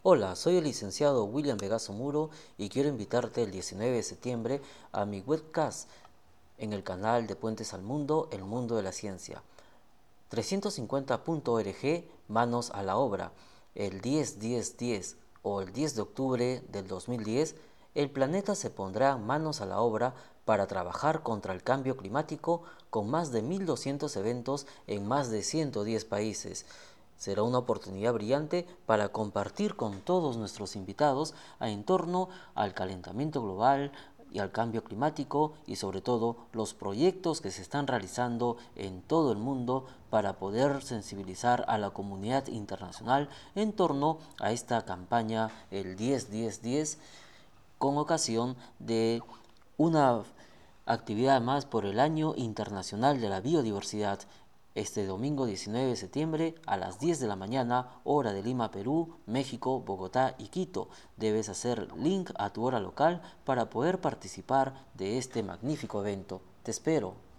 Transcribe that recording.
Hola, soy el licenciado William Vegaso Muro y quiero invitarte el 19 de septiembre a mi webcast en el canal de Puentes al Mundo, el mundo de la ciencia. 350.org, manos a la obra. El 10-10-10 o el 10 de octubre del 2010, el planeta se pondrá manos a la obra para trabajar contra el cambio climático con más de 1.200 eventos en más de 110 países. Será una oportunidad brillante para compartir con todos nuestros invitados en torno al calentamiento global y al cambio climático y sobre todo los proyectos que se están realizando en todo el mundo para poder sensibilizar a la comunidad internacional en torno a esta campaña el 10-10-10 con ocasión de una actividad más por el Año Internacional de la Biodiversidad. Este domingo 19 de septiembre a las 10 de la mañana, hora de Lima, Perú, México, Bogotá y Quito. Debes hacer link a tu hora local para poder participar de este magnífico evento. Te espero.